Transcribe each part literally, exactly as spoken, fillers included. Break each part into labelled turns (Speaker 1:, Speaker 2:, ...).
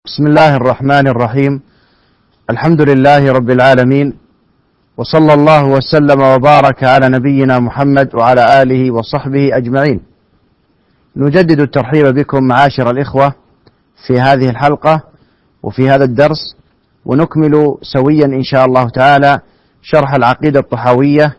Speaker 1: بسم الله الرحمن الرحيم. الحمد لله رب العالمين، وصلى الله وسلم وبارك على نبينا محمد وعلى آله وصحبه أجمعين. نجدد الترحيب بكم معاشر الإخوة في هذه الحلقة وفي هذا الدرس، ونكمل سويا إن شاء الله تعالى شرح العقيدة الطحاوية،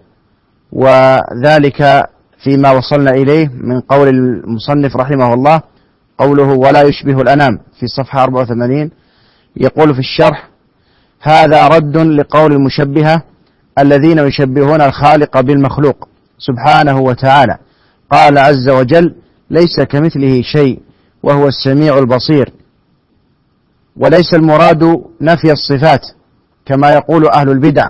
Speaker 1: وذلك فيما وصلنا إليه من قول المصنف رحمه الله، قوله ولا يشبه الأنام في صفحة أربعة وثمانين. يقول في الشرح: هذا رد لقول المشبهة الذين يشبهون الخالق بالمخلوق سبحانه وتعالى. قال عز وجل: ليس كمثله شيء وهو السميع البصير. وليس المراد نفي الصفات كما يقول أهل البدع.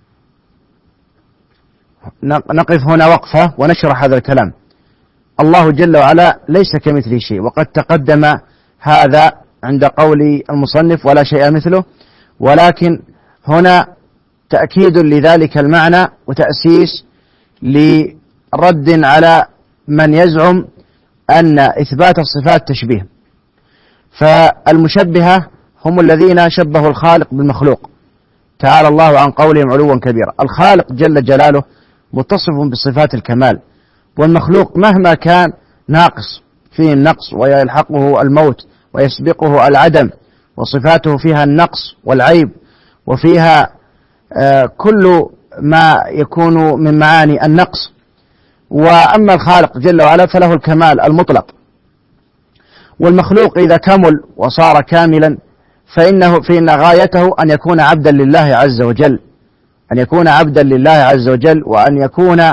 Speaker 1: نقف هنا وقفة ونشرح هذا الكلام. الله جل وعلا ليس كمثله شيء، وقد تقدم هذا عند قول المصنف ولا شيء مثله، ولكن هنا تأكيد لذلك المعنى وتأسيس لرد على من يزعم أن إثبات الصفات تشبيه. فالمشبهة هم الذين شبهوا الخالق بالمخلوق، تعالى الله عن قولهم علوا كبيرا. الخالق جل جلاله متصف بصفات الكمال، والمخلوق مهما كان ناقص فيه النقص ويلحقه الموت ويسبقه العدم، وصفاته فيها النقص والعيب، وفيها آه كل ما يكون من معاني النقص. وأما الخالق جل وعلا فله الكمال المطلق. والمخلوق إذا كمل وصار كاملا فإنه فإن غايته أن يكون عبدا لله عز وجل، أن يكون عبدا لله عز وجل، وأن يكون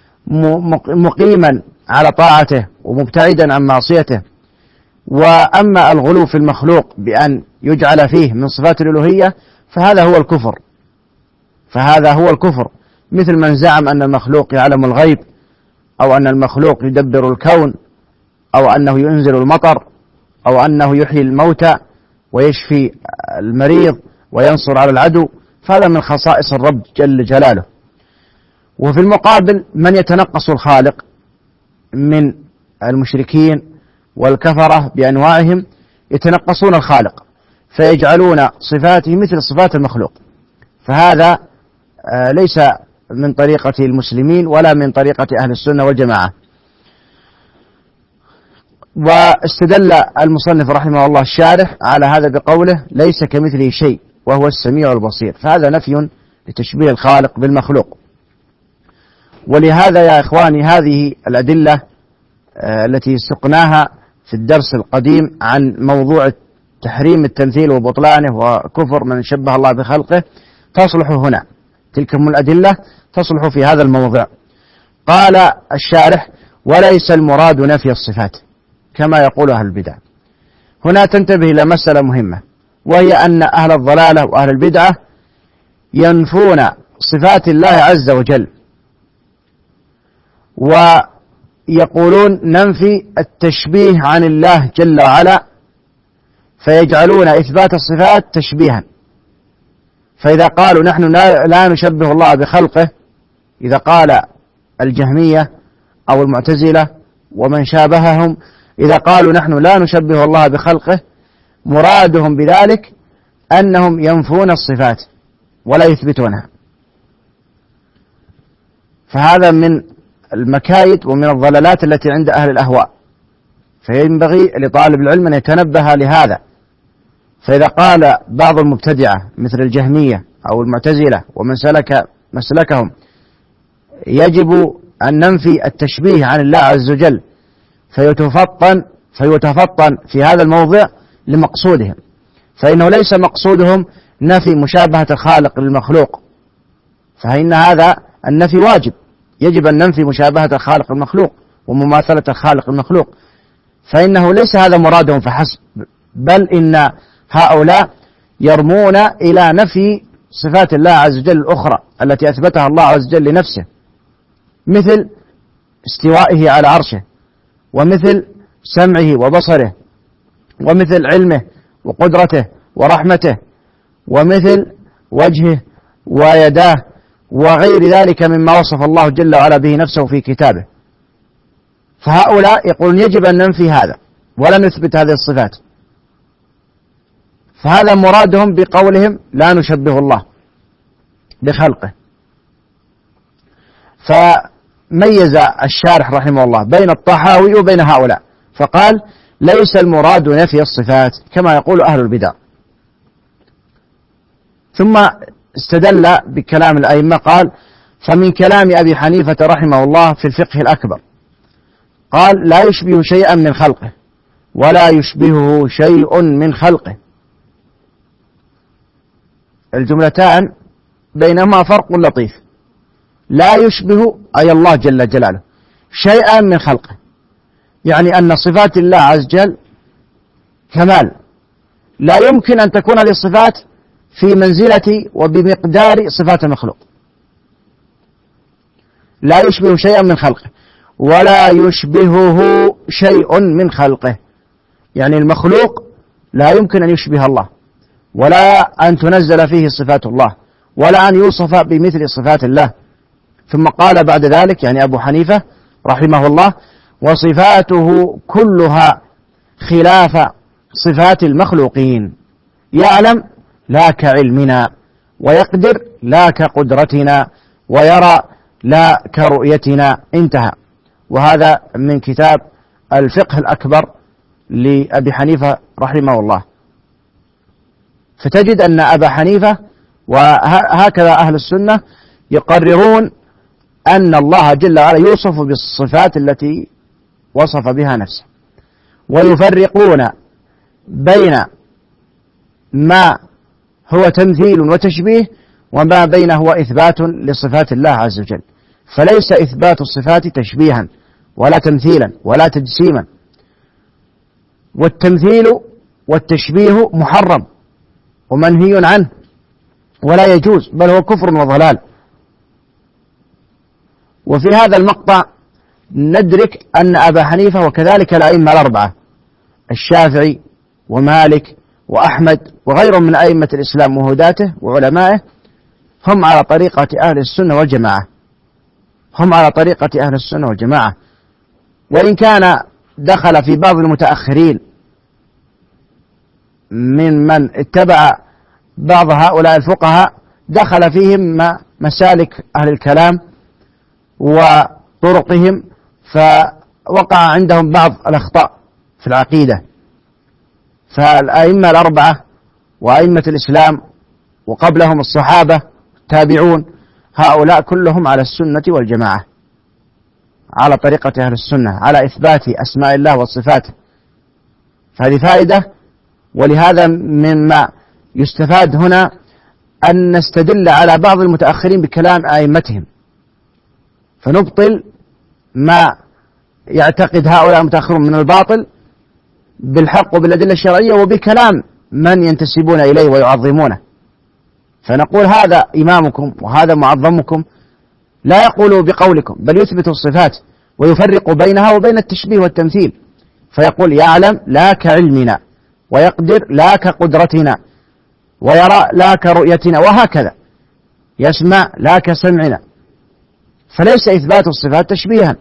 Speaker 1: مقيما على طاعته ومبتعدا عن معصيته. وأما الغلو في المخلوق بأن يجعل فيه من صفات الألوهية فهذا هو الكفر، فهذا هو الكفر مثل من زعم أن المخلوق يعلم الغيب، أو أن المخلوق يدبر الكون، أو أنه ينزل المطر، أو أنه يحيي الموتى ويشفي المريض وينصر على العدو. فهذا من خصائص الرب جل جلاله. وفي المقابل من يتنقص الخالق من المشركين والكفرة بأنواعهم، يتنقصون الخالق فيجعلون صفاته مثل صفات المخلوق. فهذا ليس من طريقة المسلمين ولا من طريقة أهل السنة والجماعة. واستدل المصنف رحمه الله الشارح على هذا بقوله: ليس كمثله شيء وهو السميع البصير. فهذا نفي لتشبيه الخالق بالمخلوق. ولهذا يا إخواني هذه الأدلة التي سقناها في الدرس القديم عن موضوع تحريم التمثيل وبطلانه وكفر من شبه الله بخلقه تصلح هنا. تلك الأدلة تصلح في هذا الموضع. قال الشارح: وليس المراد نفي الصفات كما يقول أهل البدع. هنا تنتبه إلى مسألة مهمة، وهي أن أهل الضلالة وأهل البدعة ينفون صفات الله عز وجل، ويقولون ننفي التشبيه عن الله جل وعلا، فيجعلون إثبات الصفات تشبيها. فإذا قالوا نحن لا نشبه الله بخلقه، إذا قال الجهمية أو المعتزلة ومن شابههم، إذا قالوا نحن لا نشبه الله بخلقه، مرادهم بذلك أنهم ينفون الصفات ولا يثبتونها. فهذا من المكايد ومن الضلالات التي عند أهل الأهواء، فينبغي لطالب العلم أن يتنبه لهذا. فإذا قال بعض المبتدعة مثل الجهمية أو المعتزلة ومن سلك مسلكهم يجب أن ننفي التشبيه عن الله عز وجل، فيتفطن فيتفطن في هذا الموضع لمقصودهم، فإنه ليس مقصودهم نفي مشابهة الخالق للمخلوق، فإن هذا النفي واجب، يجب أن ننفي مشابهة الخالق المخلوق ومماثلة الخالق المخلوق، فإنه ليس هذا مرادهم فحسب، بل إن هؤلاء يرمون إلى نفي صفات الله عز وجل الأخرى التي أثبتها الله عز وجل لنفسه، مثل استوائه على عرشه، ومثل سمعه وبصره، ومثل علمه وقدرته ورحمته، ومثل وجهه ويداه، وغير ذلك مما وصف الله جل وعلا به نفسه في كتابه. فهؤلاء يقولون يجب أن ننفي هذا ولا نثبت هذه الصفات. فهذا مرادهم بقولهم لا نشبه الله بخلقه. فميز الشارح رحمه الله بين الطحاوي وبين هؤلاء فقال ليس المراد نفي الصفات كما يقول أهل البدع. ثم استدل بكلام الأئمة قال فمن كلام أبي حنيفة رحمه الله في الفقه الأكبر قال لا يشبه شيئا من خلقه ولا يشبهه شيء من خلقه. الجملتان بينهما فرق لطيف. لا يشبه أي الله جل جلاله شيئا من خلقه، يعني أن صفات الله عز وجل كمال، لا يمكن أن تكون هذه الصفات في منزلة وبمقدار صفات المخلوق. لا يشبه شيئا من خلقه ولا يشبهه شيء من خلقه، يعني المخلوق لا يمكن أن يشبه الله ولا أن تنزل فيه صفات الله ولا أن يوصف بمثل صفات الله. ثم قال بعد ذلك يعني أبو حنيفة رحمه الله وصفاته كلها خلاف صفات المخلوقين، يعلم لا كعلمنا، ويقدر لا كقدرتنا، ويرى لا كرؤيتنا. انتهى. وهذا من كتاب الفقه الأكبر لأبي حنيفة رحمه الله. فتجد أن أبا حنيفة وهكذا أهل السنة يقررون أن الله جل وعلا يوصف بالصفات التي وصف بها نفسه، ويفرقون بين ما هو تمثيل وتشبيه وما بينه هو إثبات لصفات الله عز وجل. فليس إثبات الصفات تشبيها ولا تمثيلا ولا تجسيما، والتمثيل والتشبيه محرم ومنهي عنه ولا يجوز، بل هو كفر وضلال. وفي هذا المقطع ندرك أن أبا حنيفة وكذلك الأئمة الأربعة الشافعي ومالك وأحمد وغيرهم من أئمة الإسلام وهداته وعلمائه هم على طريقة أهل السنة والجماعة، هم على طريقة أهل السنة والجماعة. وإن كان دخل في بعض المتأخرين من من اتبع بعض هؤلاء الفقهاء دخل فيهم مسالك أهل الكلام وطرقهم، فوقع عندهم بعض الأخطاء في العقيدة. فالأئمة الأربعة وأئمة الإسلام وقبلهم الصحابة التابعون هؤلاء كلهم على السنة والجماعة، على طريقة أهل السنة، على إثبات أسماء الله وصفاته. فهذه فائدة. ولهذا مما يستفاد هنا أن نستدل على بعض المتأخرين بكلام أئمتهم، فنبطل ما يعتقد هؤلاء المتأخرون من الباطل بالحق وبالأدلة الشرعية وبكلام من ينتسبون إليه ويعظمونه. فنقول هذا إمامكم وهذا معظمكم لا يقول بقولكم، بل يثبت الصفات ويفرق بينها وبين التشبيه والتمثيل، فيقول يعلم لا كعلمنا، ويقدر لا كقدرتنا، ويرى لا كرؤيتنا، وهكذا يسمع لا كسمعنا. فليس إثبات الصفات تشبيها،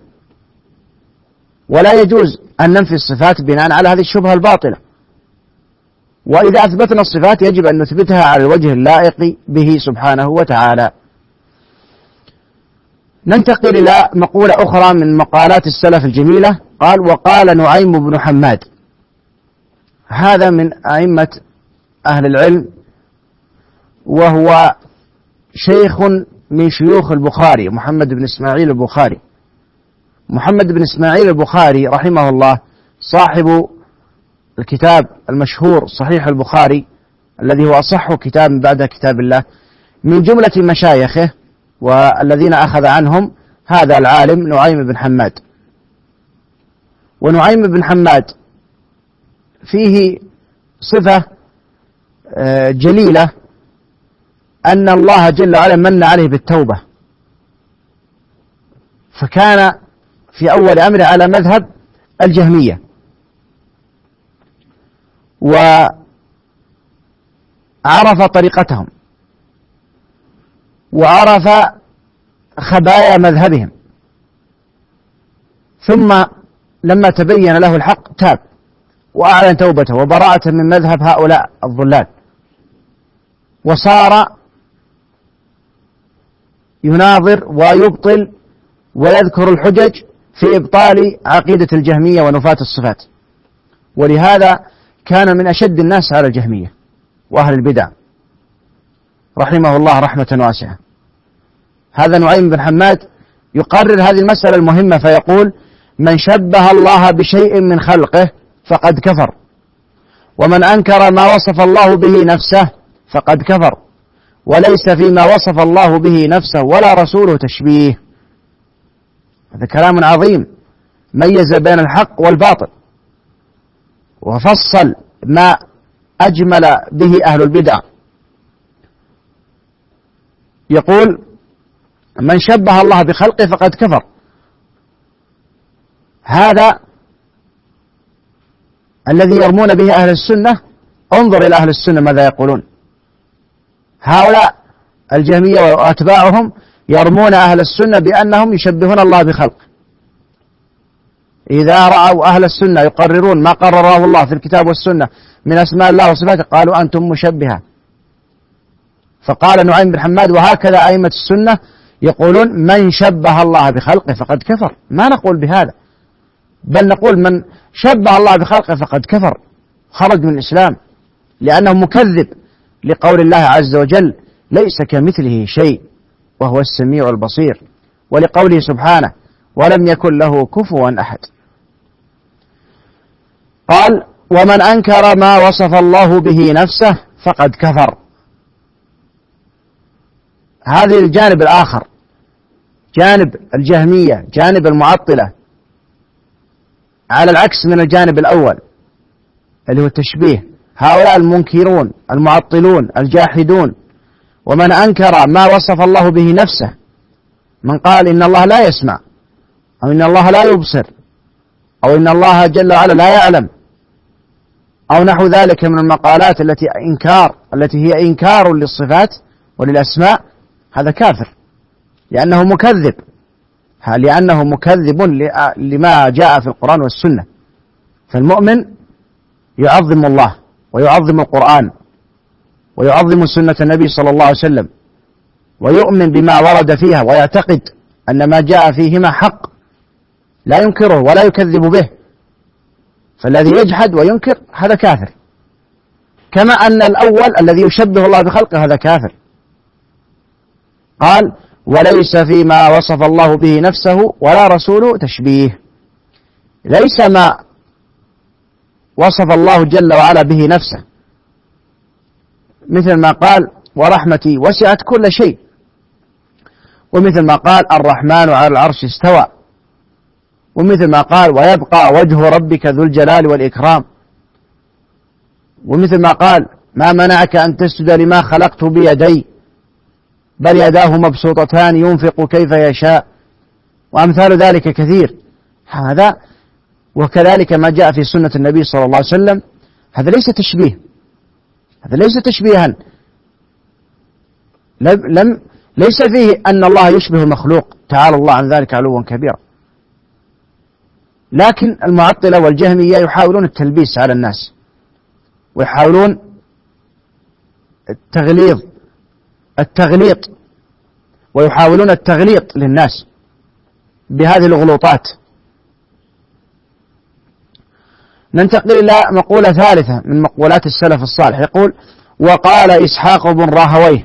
Speaker 1: ولا يجوز أن ننفي الصفات بناء على هذه الشبهة الباطلة. وإذا أثبتنا الصفات يجب أن نثبتها على الوجه اللائق به سبحانه وتعالى. ننتقل إلى مقولة أخرى من مقالات السلف الجميلة. قال وقال نعيم بن حماد، هذا من أئمة أهل العلم، وهو شيخ من شيوخ البخاري محمد بن إسماعيل البخاري. محمد بن إسماعيل البخاري رحمه الله صاحب الكتاب المشهور صحيح البخاري الذي هو أصح كتاب بعد كتاب الله. من جملة مشايخه والذين أخذ عنهم هذا العالم نعيم بن حماد. ونعيم بن حماد فيه صفة جليلة، أن الله جل وعلا من عليه بالتوبة، فكان في أول أمره على مذهب الجهمية، وعرف طريقتهم وعرف خبايا مذهبهم، ثم لما تبين له الحق تاب وأعلن توبته وبراءة من مذهب هؤلاء الضلال، وصار يناظر ويبطل ويذكر الحجج في إبطال عقيدة الجهمية ونفاة الصفات. ولهذا كان من أشد الناس على الجهمية وأهل البدع رحمه الله رحمة واسعة. هذا نعيم بن حماد يقرر هذه المسألة المهمة فيقول: من شبه الله بشيء من خلقه فقد كفر، ومن أنكر ما وصف الله به نفسه فقد كفر، وليس فيما وصف الله به نفسه ولا رسوله تشبيه. هذا كلام عظيم ميز بين الحق والباطل، وفصل ما أجمل به أهل البدع. يقول: من شبه الله بخلقه فقد كفر. هذا الذي يرمون به أهل السنة. انظر إلى أهل السنة ماذا يقولون. هؤلاء الجهمية وأتباعهم يرمون أهل السنة بأنهم يشبهون الله بخلقه. إذا رأوا أهل السنة يقررون ما قرره الله في الكتاب والسنة من أسماء الله وصفاته قالوا أنتم مشبهة. فقال نعيم بن حماد: وهكذا أئمة السنة يقولون: من شبه الله بخلقه فقد كفر. ما نقول بهذا، بل نقول: من شبه الله بخلقه فقد كفر، خرج من الإسلام، لأنه مكذب لقول الله عز وجل: ليس كمثله شيء وهو السميع البصير، ولقوله سبحانه: ولم يكن له كفوا أحد. قال: ومن أنكر ما وصف الله به نفسه فقد كفر. هذا الجانب الآخر، جانب الجهمية، جانب المعطلة، على العكس من الجانب الأول اللي هو التشبيه. هؤلاء المنكرون المعطلون الجاحدون. ومن أنكر ما وصف الله به نفسه، من قال إن الله لا يسمع، أو إن الله لا يبصر، أو إن الله جل وعلا لا يعلم، أو نحو ذلك من المقالات التي إنكار التي هي إنكار للصفات وللأسماء، هذا كافر، لأنه مكذب لأنه مكذب لما جاء في القرآن والسنة. فالمؤمن يعظم الله ويعظم القرآن ويعظم سنة النبي صلى الله عليه وسلم، ويؤمن بما ورد فيها، ويعتقد أن ما جاء فيهما حق لا ينكره ولا يكذب به. فالذي يجحد وينكر هذا كافر، كما أن الأول الذي يشبه الله بخلقه هذا كافر. قال: وليس فيما وصف الله به نفسه ولا رسوله تشبيه. ليس ما وصف الله جل وعلا به نفسه، مثل ما قال: ورحمتي وسعت كل شيء، ومثل ما قال: الرحمن على العرش استوى، ومثل ما قال: ويبقى وجه ربك ذو الجلال والإكرام، ومثل ما قال: ما منعك أن تسجد لما خلقت بيدي بل يداه مبسوطتان ينفق كيف يشاء، وأمثال ذلك كثير. هذا وكذلك ما جاء في سنة النبي صلى الله عليه وسلم، هذا ليس تشبيه، هذا ليس تشبيها، لم ليس فيه أن الله يشبه المخلوق، تعالى الله عن ذلك علوا كبيرا. لكن المعطلة والجهمية يحاولون التلبيس على الناس، ويحاولون التغليظ التغليط ويحاولون التغليط للناس بهذه الغلوطات. ننتقل إلى مقولة ثالثة من مقولات السلف الصالح. يقول: وقال إسحاق بن راهويه: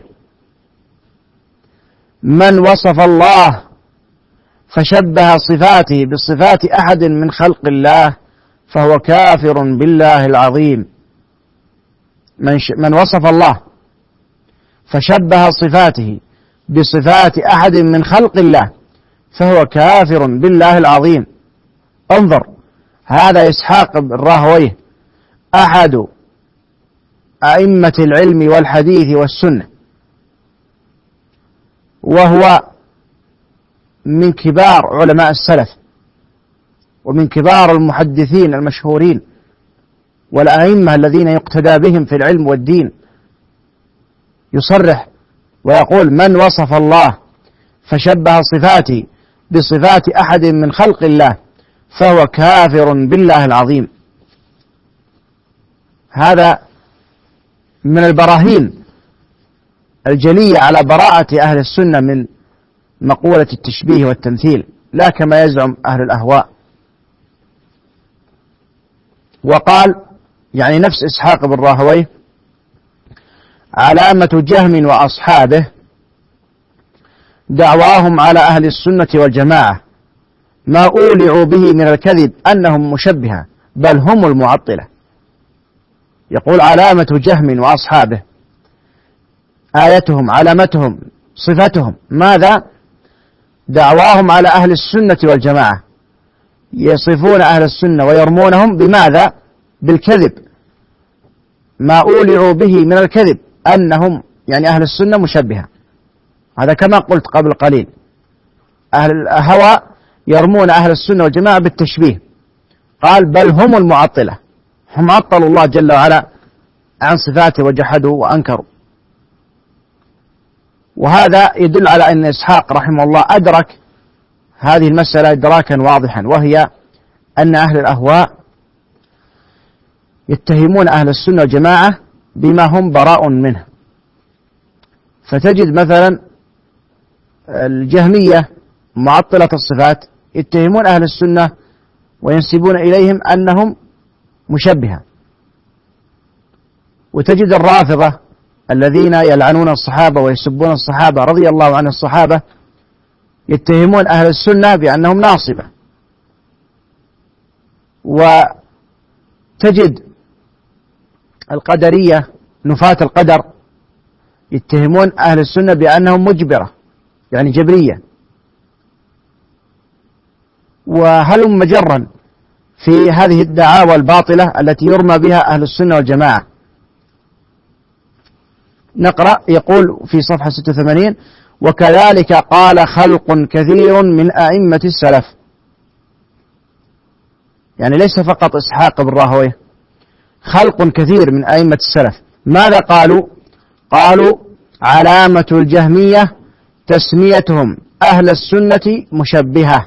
Speaker 1: من وصف الله فشبه صفاته بصفات أحد من خلق الله فهو كافر بالله العظيم. من, من وصف الله فشبه صفاته بصفات أحد من خلق الله فهو كافر بالله العظيم. انظر، هذا إسحاق بن راهويه أحد أئمة العلم والحديث والسنة، وهو من كبار علماء السلف ومن كبار المحدثين المشهورين والأئمة الذين يقتدى بهم في العلم والدين. يصرح ويقول: من وصف الله فشبه صفاته بصفات أحد من خلق الله فهو كافر بالله العظيم. هذا من البراهين الجلية على براءة أهل السنة من مقولة التشبيه والتمثيل، لا كما يزعم أهل الأهواء. وقال يعني نفس إسحاق بن راهويه: علامة جهم وأصحابه دعواهم على أهل السنة والجماعة ما أولعوا به من الكذب أنهم مشبهة بل هم المعطلة. يقول علامة جهم وأصحابه، آيتهم علامتهم صفتهم ماذا؟ دعواهم على أهل السنة والجماعة، يصفون أهل السنة ويرمونهم بماذا؟ بالكذب، ما أولعوا به من الكذب أنهم يعني أهل السنة مشبهة. هذا كما قلت قبل قليل، أهل الهوى يرمون أهل السنة والجماعة بالتشبيه، قال بل هم المعطلة، هم عطلوا الله جل وعلا عن صفاته وجحدوا وأنكروا. وهذا يدل على أن إسحاق رحمه الله أدرك هذه المسألة إدراكا واضحا، وهي أن أهل الأهواء يتهمون أهل السنة والجماعة بما هم براء منه. فتجد مثلا الجهمية معطلة الصفات يتهمون أهل السنة وينسبون إليهم أنهم مشبهة، وتجد الرافضة الذين يلعنون الصحابة ويسبون الصحابة رضي الله عن الصحابة يتهمون أهل السنة بأنهم ناصبة. وتجد القدرية نفاة القدر يتهمون أهل السنة بأنهم مجبرة يعني جبرية. وهلم مجرا في هذه الدعاوى الباطلة التي يرمى بها أهل السنة والجماعة. نقرأ، يقول في صفحة ستة وثمانين: وكذلك قال خلق كثير من أئمة السلف. يعني ليس فقط إسحاق بن راهويه، خلق كثير من أئمة السلف. ماذا قالوا؟ قالوا علامة الجهمية تسميتهم أهل السنة مشبهة.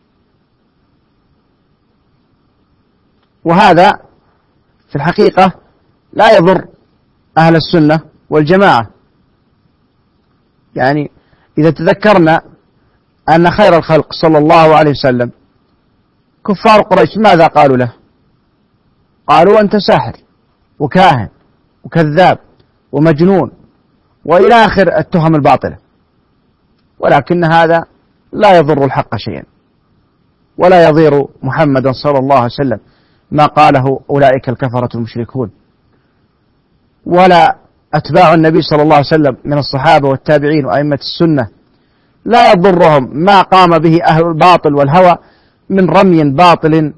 Speaker 1: وهذا في الحقيقة لا يضر أهل السنة والجماعة. يعني إذا تذكرنا أن خير الخلق صلى الله عليه وسلم كفار قريش ماذا قالوا له؟ قالوا أنت ساحر وكاهن وكذاب ومجنون وإلى آخر التهم الباطلة. ولكن هذا لا يضر الحق شيئا، ولا يضير محمدا صلى الله عليه وسلم ما قاله أولئك الكفرة المشركون، ولا أتباع النبي صلى الله عليه وسلم من الصحابة والتابعين وأئمة السنة لا يضرهم ما قام به أهل الباطل والهوى من رمي باطل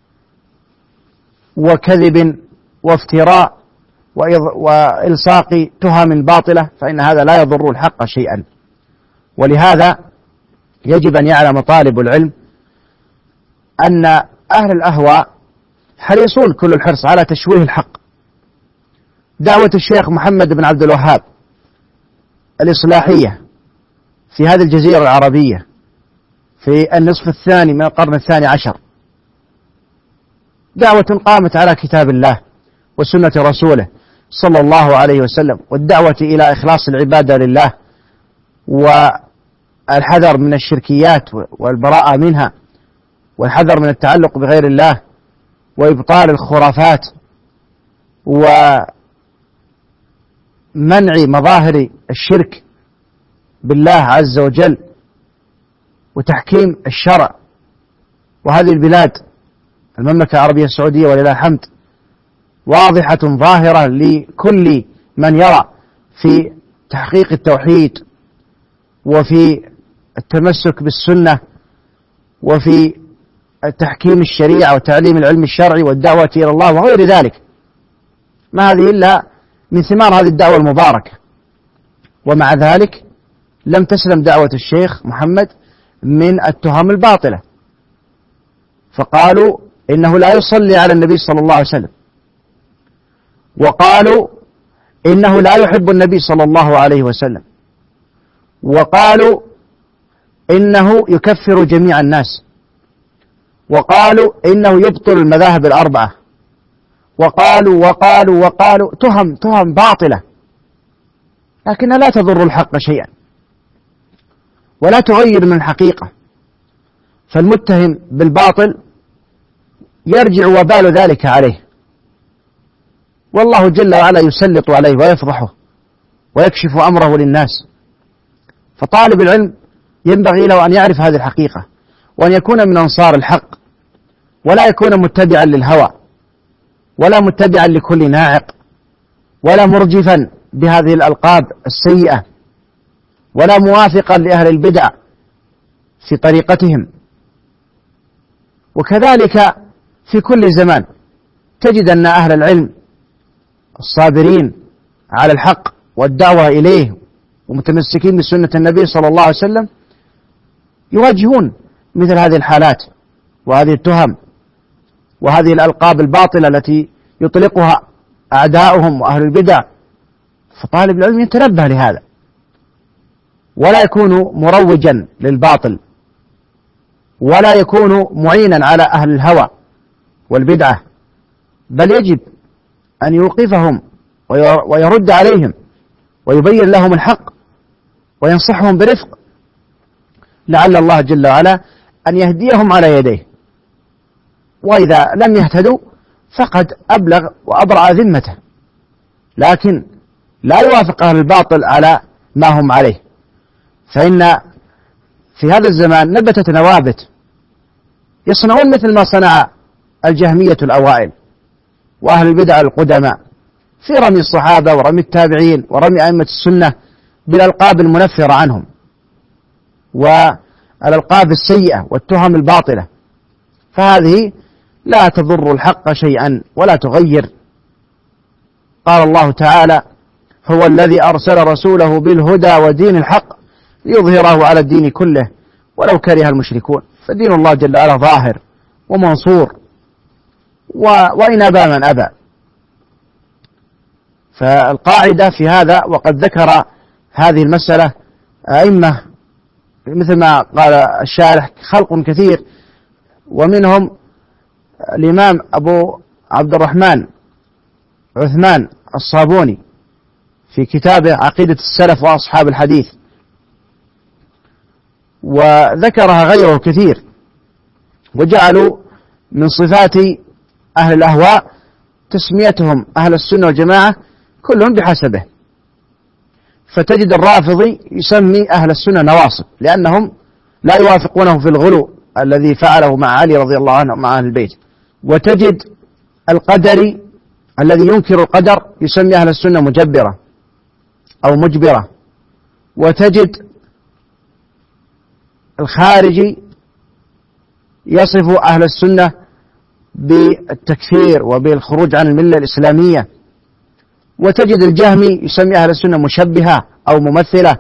Speaker 1: وكذب وافتراء وإلصاق تهم باطلة، فإن هذا لا يضر الحق شيئا. ولهذا يجب أن يعلم طالب العلم أن أهل الأهواء حريصون كل الحرص على تشويه الحق. دعوة الشيخ محمد بن عبد الوهاب الإصلاحية في هذه الجزيرة العربية في النصف الثاني من القرن الثاني عشر دعوة قامت على كتاب الله وسنة رسوله صلى الله عليه وسلم، والدعوة إلى إخلاص العبادة لله والحذر من الشركيات والبراءة منها والحذر من التعلق بغير الله وإبطال الخرافات ومنع مظاهر الشرك بالله عز وجل وتحكيم الشرع. وهذه البلاد المملكة العربية السعودية ولله الحمد واضحة ظاهرة لكل من يرى في تحقيق التوحيد وفي التمسك بالسنة وفي تحكيم الشريعة وتعليم العلم الشرعي والدعوة إلى الله وغير ذلك. ما هذه إلا من ثمار هذه الدعوة المباركة. ومع ذلك لم تسلم دعوة الشيخ محمد من التهم الباطلة، فقالوا إنه لا يصلي على النبي صلى الله عليه وسلم، وقالوا إنه لا يحب النبي صلى الله عليه وسلم، وقالوا إنه يكفر جميع الناس، وقالوا إنه يبطل المذاهب الأربعة، وقالوا وقالوا وقالوا تهم تهم باطلة، لكنها لا تضر الحق شيئا ولا تغير من الحقيقة. فالمتهم بالباطل يرجع وبال ذلك عليه، والله جل وعلا يسلط عليه ويفضحه ويكشف أمره للناس. فطالب العلم ينبغي له أن يعرف هذه الحقيقة، وأن يكون من أنصار الحق، ولا يكون متبعا للهوى، ولا متبعا لكل ناعق، ولا مرجفا بهذه الألقاب السيئة، ولا موافقا لأهل البدع في طريقتهم. وكذلك في كل زمان تجد أن أهل العلم الصابرين على الحق والدعوة إليه ومتمسكين بسنة النبي صلى الله عليه وسلم يواجهون مثل هذه الحالات وهذه التهم وهذه الألقاب الباطلة التي يطلقها أعداؤهم وأهل البدع. فطالب العلم يتنبه لهذا، ولا يكون مروجا للباطل، ولا يكون معينا على أهل الهوى والبدعة، بل يجب أن يوقفهم ويرد عليهم ويبين لهم الحق وينصحهم برفق، لعل الله جل وعلا أن يهديهم على يديه. وإذا لم يهتدوا فقد أبلغ وأبرأ ذمته، لكن لا يوافق أهل الباطل على ما هم عليه. فإن في هذا الزمان نبتت نوابت يصنعون مثل ما صنع الجهمية الأوائل وأهل البدع القدماء في رمي الصحابة ورمي التابعين ورمي أئمة السنة بالألقاب المنفرة عنهم والألقاب السيئة والتهم الباطلة. فهذه لا تضر الحق شيئا ولا تغير. قال الله تعالى: هو الذي أرسل رسوله بالهدى ودين الحق ليظهره على الدين كله ولو كره المشركون. فدين الله جل وعلا ظاهر ومنصور، وإن أبى من أبى. فالقاعدة في هذا، وقد ذكر هذه المسألة أئمة مثل ما قال الشارح خلق كثير، ومنهم الإمام أبو عبد الرحمن عثمان الصابوني في كتابه عقيدة السلف وأصحاب الحديث، وذكرها غيره كثير، وجعلوا من صفات أهل الأهواء تسميتهم أهل السنة والجماعة كلهم بحسبه. فتجد الرافضي يسمي أهل السنة نواصب لأنهم لا يوافقونه في الغلو الذي فعله مع علي رضي الله عنه مع أهل البيت. وتجد القدري الذي ينكر القدر يسمي أهل السنة مجبرة أو مجبرة. وتجد الخارجي يصف أهل السنة بالتكفير وبالخروج عن الملة الإسلامية. وتجد الجهمي يسمي أهل السنة مشبهة أو ممثلة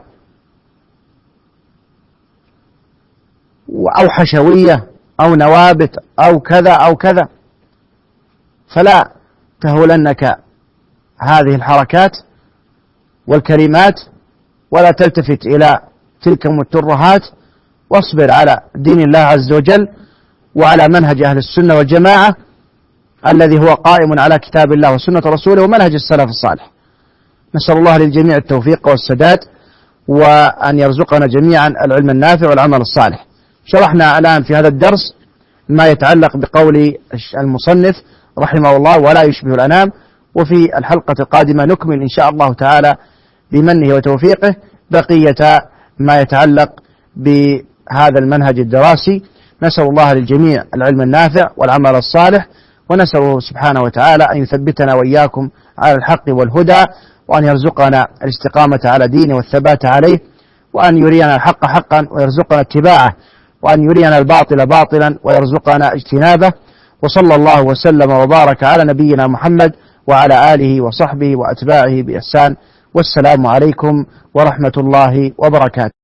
Speaker 1: أو حشوية أو نوابت أو كذا أو كذا. فلا تهولنك هذه الحركات والكلمات، ولا تلتفت إلى تلك الترهات، واصبر على دين الله عز وجل وعلى منهج أهل السنة والجماعة الذي هو قائم على كتاب الله وسنة رسوله ومنهج السلف الصالح. نسأل الله للجميع التوفيق والسداد، وأن يرزقنا جميعا العلم النافع والعمل الصالح. شرحنا الآن في هذا الدرس ما يتعلق بقول المصنف رحمه الله: ولا يشبه الأنام. وفي الحلقة القادمة نكمل إن شاء الله تعالى بمنه وتوفيقه بقية ما يتعلق بهذا المنهج الدراسي. نسأل الله للجميع العلم النافع والعمل الصالح، ونسأله سبحانه وتعالى أن يثبتنا وإياكم على الحق والهدى، وأن يرزقنا الاستقامة على دينه والثبات عليه، وأن يرينا الحق حقا ويرزقنا اتباعه، وأن يرينا الباطل باطلا ويرزقنا اجتنابه. وصلى الله وسلم وبارك على نبينا محمد وعلى آله وصحبه وأتباعه بإحسان. والسلام عليكم ورحمة الله وبركاته.